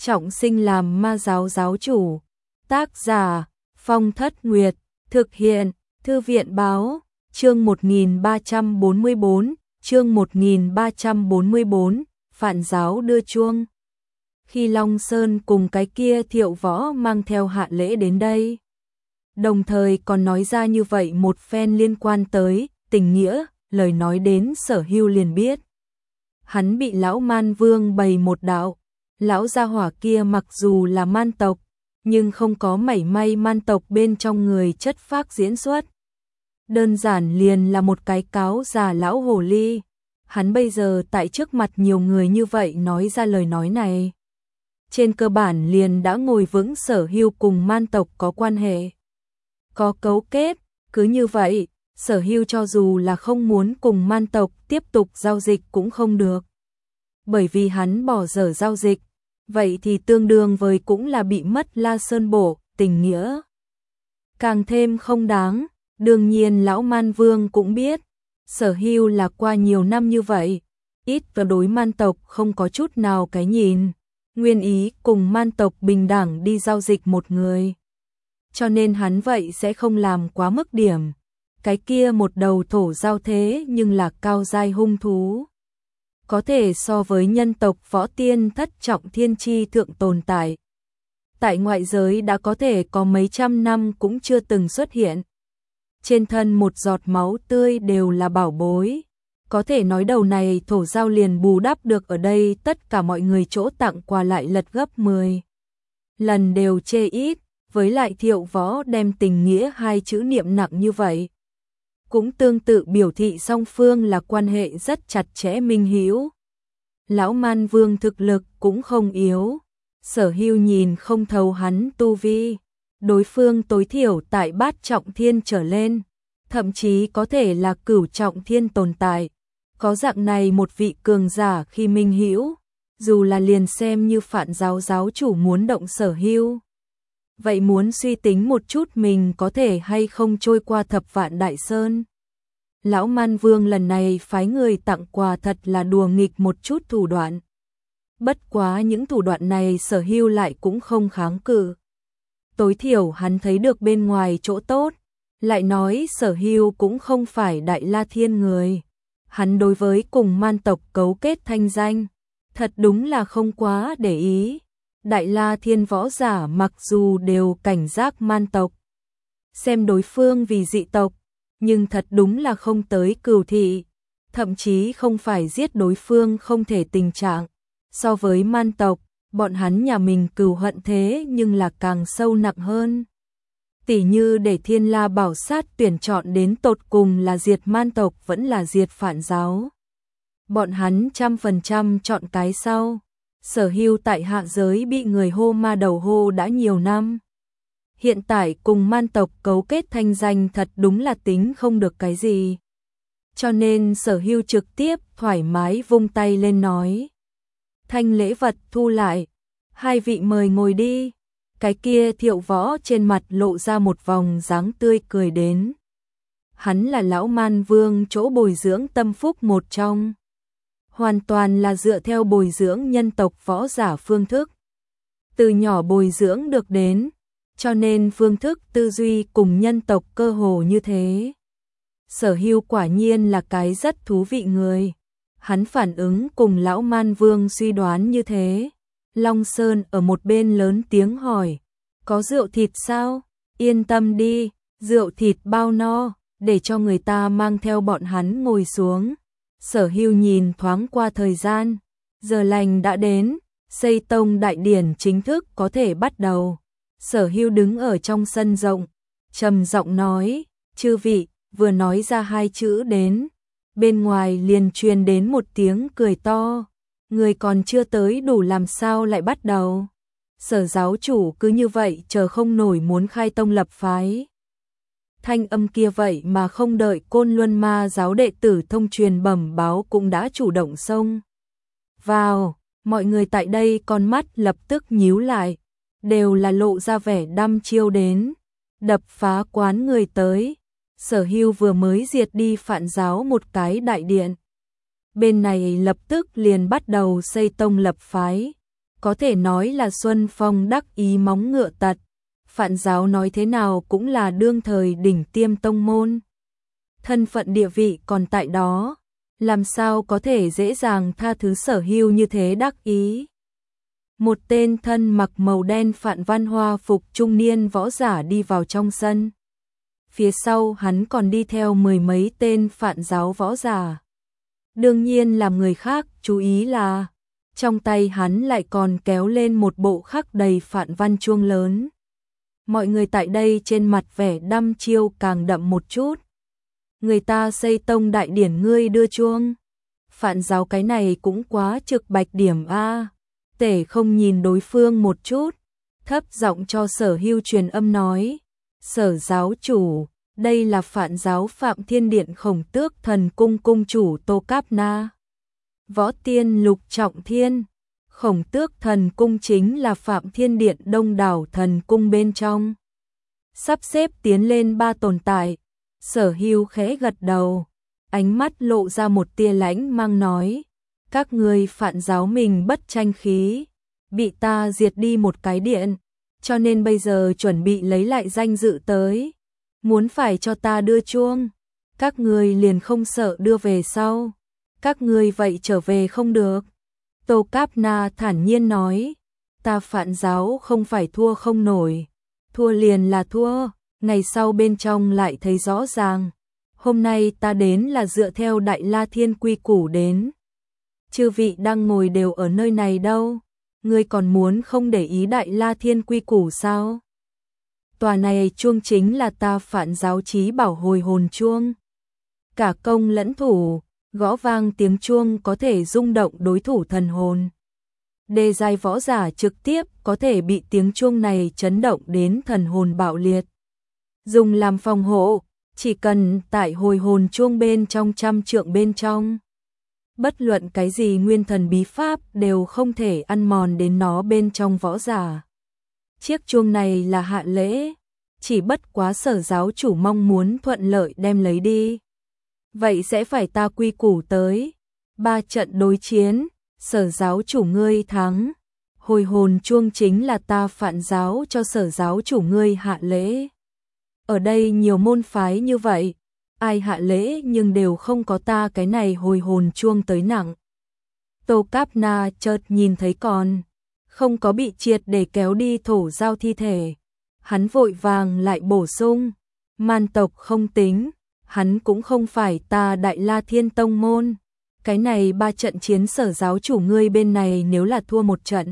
trọng sinh làm ma giáo giáo chủ. Tác giả Phong Thất Nguyệt, thực hiện Thư viện báo, chương 1344, chương 1344, Phản giáo đưa chuông. Khi Long Sơn cùng cái kia Thiệu Võ mang theo Hạ Lễ đến đây, đồng thời còn nói ra như vậy một phen liên quan tới tình nghĩa, lời nói đến Sở Hưu liền biết. Hắn bị lão Man Vương bày một đạo, lão gia hỏa kia mặc dù là man tộc, nhưng không có mảy may man tộc bên trong người chất phác diễn xuất. Đơn giản liền là một cái cáo già lão hồ ly. Hắn bây giờ tại trước mặt nhiều người như vậy nói ra lời nói này, trên cơ bản liền đã ngồi vững Sở Hưu cùng man tộc có quan hệ, có cấu kết. Cứ như vậy, Sở Hưu cho dù là không muốn cùng man tộc tiếp tục giao dịch cũng không được. Bởi vì hắn bỏ dở giao dịch, vậy thì tương đương với cũng là bị mất La Sơn bổ, tình nghĩa càng thêm không đáng. Đương nhiên lão Man Vương cũng biết, Sở Hưu là qua nhiều năm như vậy, ít và đối man tộc không có chút nào cái nhìn, nguyên ý cùng man tộc bình đẳng đi giao dịch một người. Cho nên hắn vậy sẽ không làm quá mức điểm. Cái kia một đầu thổ giao thế nhưng là cao giai hung thú, có thể so với nhân tộc võ tiên thất trọng thiên chi thượng tồn tại. Tại ngoại giới đã có thể có mấy trăm năm cũng chưa từng xuất hiện. Trên thân một giọt máu tươi đều là bảo bối. Có thể nói đầu này thổ giao liền bù đắp được ở đây tất cả mọi người chỗ tặng quà lại lật gấp 10 lần đều chê ít. Với lại Thiệu Võ đem tình nghĩa hai chữ niệm nặng như vậy, cũng tương tự biểu thị song phương là quan hệ rất chặt chẽ minh hữu. Lão Man Vương thực lực cũng không yếu, Sở Hưu nhìn không thấu hắn tu vi, đối phương tối thiểu tại bát trọng thiên trở lên, thậm chí có thể là cửu trọng thiên tồn tại. Có dạng này một vị cường giả khi minh hữu, dù là liền xem như Phản giáo giáo chủ muốn động Sở Hưu, vậy muốn suy tính một chút mình có thể hay không trôi qua Thập Vạn Đại Sơn. Lão Man Vương lần này phái người tặng quà thật là đùa nghịch một chút thủ đoạn. Bất quá những thủ đoạn này Sở Hưu lại cũng không kháng cự. Tối thiểu hắn thấy được bên ngoài chỗ tốt. Lại nói Sở Hưu cũng không phải Đại La Thiên người. Hắn đối với cùng man tộc cấu kết thanh danh, thật đúng là không quá để ý. Đại La Thiên võ giả mặc dù đều cảnh giác man tộc, xem đối phương vì dị tộc, nhưng thật đúng là không tới cừu thị, thậm chí không phải giết đối phương không thể tình trạng. So với man tộc, bọn hắn nhà mình cừu hận thế nhưng là càng sâu nặng hơn. Tỉ như để Thiên La Bảo Sát tuyển chọn đến tột cùng là diệt man tộc vẫn là diệt Phản giáo. Bọn hắn 100% chọn cái sau. Sở Hưu tại hạ giới bị người hô ma đầu hô đã nhiều năm. Hiện tại cùng man tộc cấu kết thanh danh thật đúng là tính không được cái gì. Cho nên Sở Hưu trực tiếp thoải mái vung tay lên nói: thanh lễ vật thu lại, hai vị mời ngồi đi. Cái kia Thiệu Võ trên mặt lộ ra một vòng dáng tươi cười đến. Hắn là lão Man Vương chỗ bồi dưỡng tâm phúc một trong, hoàn toàn là dựa theo bồi dưỡng nhân tộc võ giả phương thức, từ nhỏ bồi dưỡng được đến, cho nên phương thức tư duy cùng nhân tộc cơ hồ như thế. Sở Hưu quả nhiên là cái rất thú vị người. Hắn phản ứng cùng lão Man Vương suy đoán như thế. Long Sơn ở một bên lớn tiếng hỏi: có rượu thịt sao? Yên tâm đi, rượu thịt bao no, để cho người ta mang theo bọn hắn ngồi xuống. Sở Hưu nhìn thoáng qua thời gian, giờ lành đã đến, xây tông đại điển chính thức có thể bắt đầu. Sở Hưu đứng ở trong sân rộng, trầm giọng nói: chư vị. Vừa nói ra hai chữ đến, bên ngoài liền truyền đến một tiếng cười to: người còn chưa tới đủ làm sao lại bắt đầu? Sở giáo chủ cứ như vậy chờ không nổi muốn khai tông lập phái. Thanh âm kia vậy mà không đợi Côn Luân Ma giáo đệ tử thông truyền bẩm báo cũng đã chủ động xông vào. Mọi người tại đây con mắt lập tức nhíu lại, đều là lộ ra vẻ đăm chiêu đến, đập phá quán người tới. Sở Hưu vừa mới diệt đi Phản giáo một cái đại điện, bên này lập tức liền bắt đầu xây tông lập phái. có thể nói là Xuân Phong đắc ý móng ngựa tật. Phạn giáo nói thế nào cũng là đương thời đỉnh tiêm tông môn. Thân phận địa vị còn tại đó, làm sao có thể dễ dàng tha thứ Sở Hưu như thế đắc ý. Một tên thân mặc màu đen Phạn Văn Hoa phục trung niên võ giả đi vào trong sân. Phía sau hắn còn đi theo mười mấy tên Phạn giáo võ giả. Đương nhiên làm người khác chú ý là trong tay hắn lại còn kéo lên một bộ khắc đầy Phạn văn chuông lớn. Mọi người tại đây trên mặt vẻ đăm chiêu càng đậm một chút. Người ta xây tông đại điển ngươi đưa chuông. Phạn giáo cái này cũng quá trực bạch điểm a. Tể không nhìn đối phương một chút, thấp giọng cho Sở Hưu truyền âm nói, Sở giáo chủ, đây là Phạn giáo Phạm Thiên Điện Khổng Tước Thần Cung cung chủ Tô Cáp Na. Võ tiên Lục Trọng Thiên, Khổng Tước Thần Cung chính là Phạm Thiên Điện đông đảo thần cung bên trong. Sắp xếp tiến lên 3 tồn tại. Sở Hưu khẽ gật đầu, ánh mắt lộ ra một tia lãnh mang nói, các ngươi Phạn giáo mình bất tranh khí, bị ta diệt đi một cái điện, cho nên bây giờ chuẩn bị lấy lại danh dự tới, muốn phải cho ta đưa chuông, các ngươi liền không sợ đưa về sau, các ngươi vậy trở về không được. Tô Cáp Na thản nhiên nói, ta Phạn giáo không phải thua không nổi, thua liền là thua, ngày sau bên trong lại thấy rõ ràng, hôm nay ta đến là dựa theo Đại La Thiên quy củ đến. Chư vị đang ngồi đều ở nơi này đâu, ngươi còn muốn không để ý Đại La Thiên quy củ sao? Tòa này chuông chính là ta Phạn giáo chí bảo hồi hồn chuông. Cả công lẫn thủ, gõ vang tiếng chuông có thể rung động đối thủ thần hồn. Đề giai võ giả trực tiếp có thể bị tiếng chuông này chấn động đến thần hồn bạo liệt. Dùng làm phòng hộ, chỉ cần tại hồi hồn chuông bên trong 100 trượng bên trong. Bất luận cái gì nguyên thần bí pháp đều không thể ăn mòn đến nó bên trong võ giả. Chiếc chuông này là hạ lễ, chỉ bất quá Sở giáo chủ mong muốn thuận lợi đem lấy đi. Vậy sẽ phải ta quy củ tới. 3 trận đối chiến, Sở giáo chủ ngươi thắng. Hồi hồn chuông chính là ta Phạn giáo cho Sở giáo chủ ngươi hạ lễ. Ở đây nhiều môn phái như vậy, ai hạ lễ nhưng đều không có ta cái này hồi hồn chuông tới nặng. Tô Cáp Na chợt nhìn thấy còn không có bị triệt để kéo đi thổ giao thi thể. Hắn vội vàng lại bổ sung, man tộc không tính, hắn cũng không phải ta Đại La Thiên tông môn. Cái này 3 trận chiến Sở giáo chủ ngươi bên này nếu là thua một trận,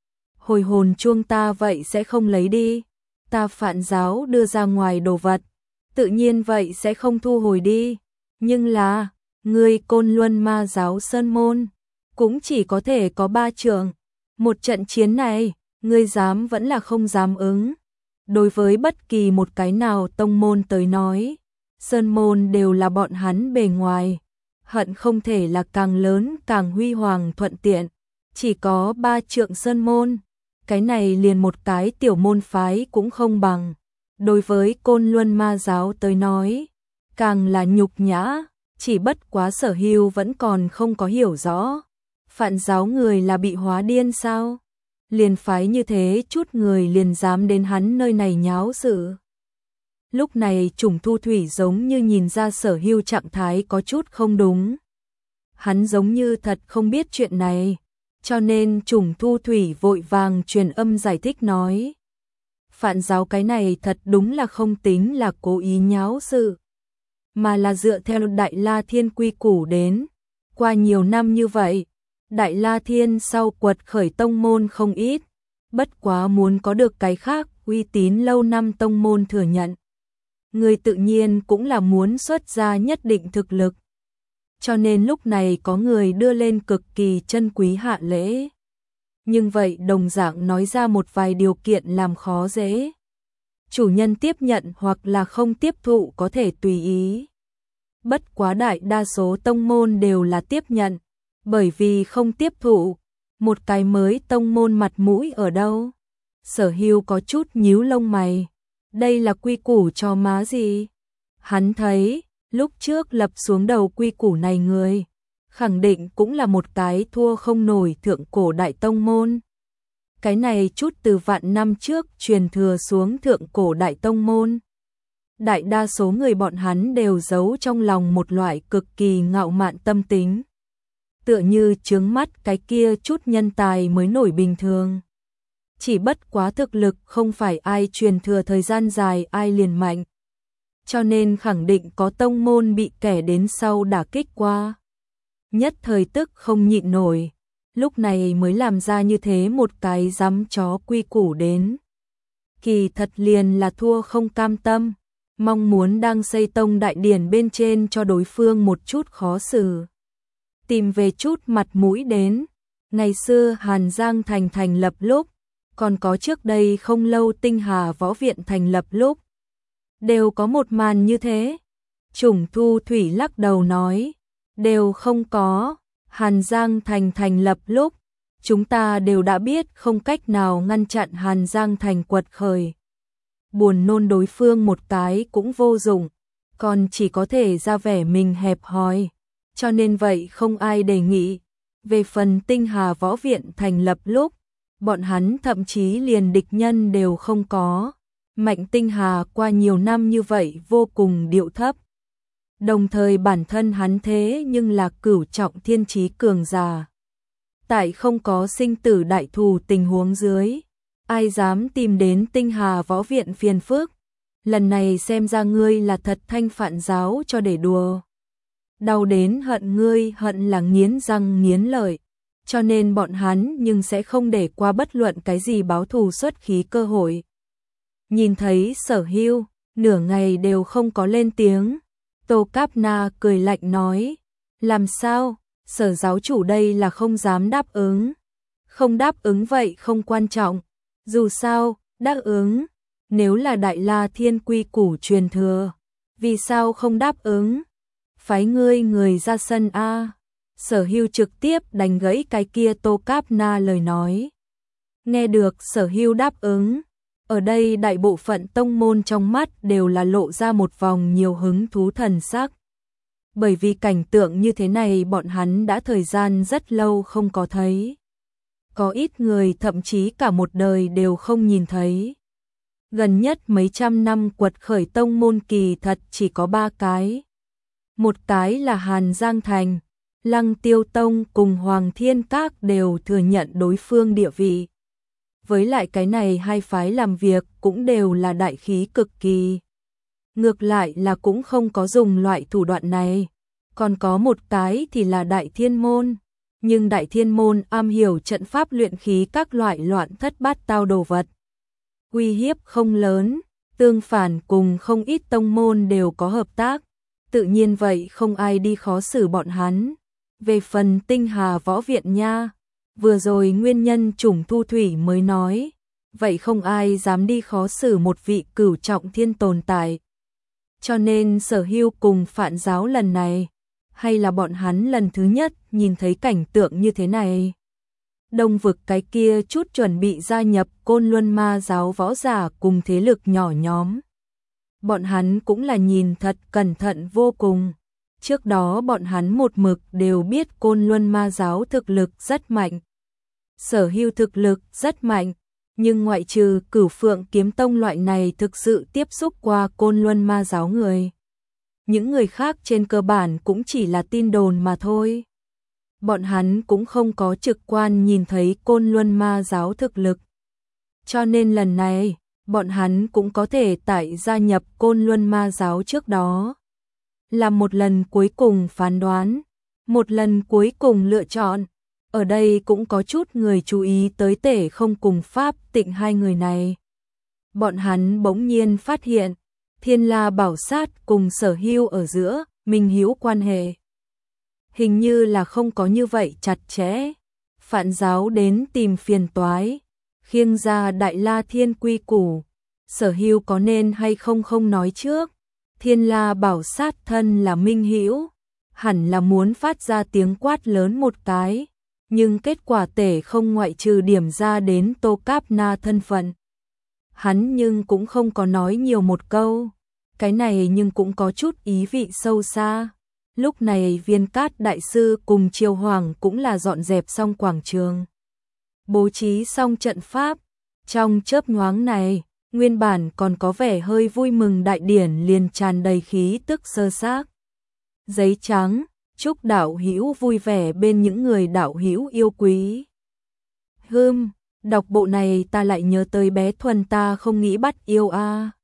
hồi hồn chuông ta vậy sẽ không lấy đi. Ta Phạn giáo đưa ra ngoài đồ vật, tự nhiên vậy sẽ không thu hồi đi. Nhưng là, ngươi Côn Luân Ma giáo Sơn môn, cũng chỉ có thể có 3 trượng. Một trận chiến này, ngươi dám vẫn là không dám ứng. Đối với bất kỳ một cái nào tông môn tới nói, Sơn môn đều là bọn hắn bề ngoài. Hận không thể là càng lớn càng huy hoàng thuận tiện. Chỉ có 3 trượng Sơn môn. Cái này liền một cái tiểu môn phái cũng không bằng. Đối với Côn Luân Ma giáo tới nói, càng là nhục nhã, chỉ bất quá Sở Hưu vẫn còn không có hiểu rõ. Phạn giáo người là bị hóa điên sao? Liền phái như thế chút người liền dám đến hắn nơi này nháo sự. Lúc này Trùng Thu Thủy giống như nhìn ra Sở Hưu trạng thái có chút không đúng. Hắn giống như thật không biết chuyện này. Cho nên Trùng Thu Thủy vội vàng truyền âm giải thích nói. Phạn giáo cái này thật đúng là không tính là cố ý nháo sự, mà là dựa theo Đại La Thiên quy củ đến. Qua nhiều năm như vậy, Đại La Thiên sau quật khởi tông môn không ít, bất quá muốn có được cái khác uy tín lâu năm tông môn thừa nhận. Người tự nhiên cũng là muốn xuất ra nhất định thực lực. Cho nên lúc này có người đưa lên cực kỳ chân quý hạ lễ. Nhưng vậy đồng dạng nói ra một vài điều kiện làm khó dễ. Chủ nhân tiếp nhận hoặc là không tiếp thụ có thể tùy ý. Bất quá đại đa số tông môn đều là tiếp nhận, bởi vì không tiếp thụ, một cái mới tông môn mặt mũi ở đâu. Sở Hưu có chút nhíu lông mày. Đây là quy củ cho má gì? Hắn thấy, lúc trước lập xuống đầu quy củ này người, khẳng định cũng là một cái thua không nổi thượng cổ đại tông môn. Cái này chút từ vạn năm trước truyền thừa xuống thượng cổ đại tông môn. Đại đa số người bọn hắn đều giấu trong lòng một loại cực kỳ ngạo mạn tâm tính. Tựa như chướng mắt cái kia chút nhân tài mới nổi bình thường. Chỉ bất quá thực lực không phải ai truyền thừa thời gian dài ai liền mạnh. Cho nên khẳng định có tông môn bị kẻ đến sau đả kích qua. Nhất thời tức không nhịn nổi, lúc này mới làm ra như thế một cái giám chó quy củ đến. Kỳ thật liền là thua không cam tâm, mong muốn đang xây tông đại điển bên trên cho đối phương một chút khó xử. Tìm về chút mặt mũi đến, ngày xưa Hàn Giang thành thành lập lúc, còn có trước đây không lâu Tinh Hà Võ Viện thành lập lúc. Đều có một màn như thế. Chủng Thu Thủy lắc đầu nói, đều không có. Hàn Giang thành thành lập lúc, chúng ta đều đã biết không cách nào ngăn chặn Hàn Giang thành quật khởi. Buồn nôn đối phương một cái cũng vô dụng, còn chỉ có thể ra vẻ mình hẹp hòi. Cho nên vậy không ai đề nghị. Về phần Tinh Hà Võ Viện thành lập lúc, bọn hắn thậm chí liền địch nhân đều không có. Mạnh Tinh Hà qua nhiều năm như vậy vô cùng điệu thấp. Đồng thời bản thân hắn thế nhưng là cửu trọng thiên chí cường giả. Tại không có sinh tử đại thù tình huống dưới, ai dám tìm đến Tinh Hà Võ Viện phiền phức. Lần này xem ra ngươi là thật thanh phạn giáo cho để đùa. Đau đến hận ngươi hận là nghiến răng nghiến lợi. Cho nên bọn hắn nhưng sẽ không để qua bất luận cái gì báo thù xuất khí cơ hội. Nhìn thấy Sở Hưu, nửa ngày đều không có lên tiếng. Tô Cáp Na cười lạnh nói, làm sao, Sở giáo chủ đây là không dám đáp ứng. Không đáp ứng vậy không quan trọng, dù sao, đáp ứng, nếu là Đại La Thiên quy củ truyền thừa, vì sao không đáp ứng? Phái ngươi người ra sân a. Sở Hưu trực tiếp đánh gãy cái kia Tô Cáp Na lời nói. Nghe được Sở Hưu đáp ứng, ở đây đại bộ phận tông môn trong mắt đều là lộ ra một vòng nhiều hứng thú thần sắc. Bởi vì cảnh tượng như thế này bọn hắn đã thời gian rất lâu không có thấy. Có ít người thậm chí cả một đời đều không nhìn thấy. Gần nhất mấy trăm năm quật khởi tông môn kỳ thật chỉ có 3 cái. Một cái là Hàn Giang Thành, Lăng Tiêu Tông cùng Hoàng Thiên Các đều thừa nhận đối phương địa vị. Với lại cái này hai phái làm việc cũng đều là đại khí cực kỳ. Ngược lại là cũng không có dùng loại thủ đoạn này. Còn có một cái thì là Đại Thiên Môn. Nhưng Đại Thiên Môn am hiểu trận pháp luyện khí các loại loạn thất bát tao đồ vật. Uy hiếp không lớn, tương phản cùng không ít tông môn đều có hợp tác. Tự nhiên vậy không ai đi khó xử bọn hắn. Về phần Tinh Hà Võ Viện nha, vừa rồi nguyên nhân Chủng Thu Thủy mới nói, vậy không ai dám đi khó xử một vị cửu trọng thiên tồn tại. Cho nên Sở Hưu cùng Phạn giáo lần này, hay là bọn hắn lần thứ nhất nhìn thấy cảnh tượng như thế này. Đông vực cái kia chút chuẩn bị gia nhập Côn Luân Ma giáo võ giả cùng thế lực nhỏ nhóm. Bọn hắn cũng là nhìn thật cẩn thận vô cùng. Trước đó bọn hắn một mực đều biết Côn Luân Ma giáo thực lực rất mạnh. Sở Hưu thực lực rất mạnh, nhưng ngoại trừ Cửu Phượng Kiếm Tông loại này thực sự tiếp xúc qua Côn Luân Ma giáo người. Những người khác trên cơ bản cũng chỉ là tin đồn mà thôi. Bọn hắn cũng không có trực quan nhìn thấy Côn Luân Ma giáo thực lực. Cho nên lần này, bọn hắn cũng có thể tại gia nhập Côn Luân Ma giáo trước đó. Làm một lần cuối cùng phán đoán, một lần cuối cùng lựa chọn. Ở đây cũng có chút người chú ý tới Tể Không cùng Pháp Tịnh hai người này. Bọn hắn bỗng nhiên phát hiện, Thiên La Bảo Sát cùng Sở Hưu ở giữa, minh hữu quan hệ. Hình như là không có như vậy chặt chẽ. Phạn giáo đến tìm phiền toái, khiêng ra Đại La Thiên quy củ. Sở Hưu có nên hay không nói trước. Thiên La Bảo Sát thân là minh hữu, hẳn là muốn phát ra tiếng quát lớn một cái. Nhưng kết quả Tể Không ngoại trừ điểm ra đến Tô Cáp Na thân phận. Hắn nhưng cũng không có nói nhiều một câu. Cái này nhưng cũng có chút ý vị sâu xa. Lúc này Viên Cát đại sư cùng Triều Hoàng cũng là dọn dẹp xong quảng trường. bố trí xong trận pháp, trong chớp nhoáng này, nguyên bản còn có vẻ hơi vui mừng đại điển liền tràn đầy khí tức sơ xác. Giấy trắng, chúc đạo hữu vui vẻ bên những người đạo hữu yêu quý. Đọc bộ này ta lại nhớ tới bé Thuần ta không nghĩ bắt yêu a.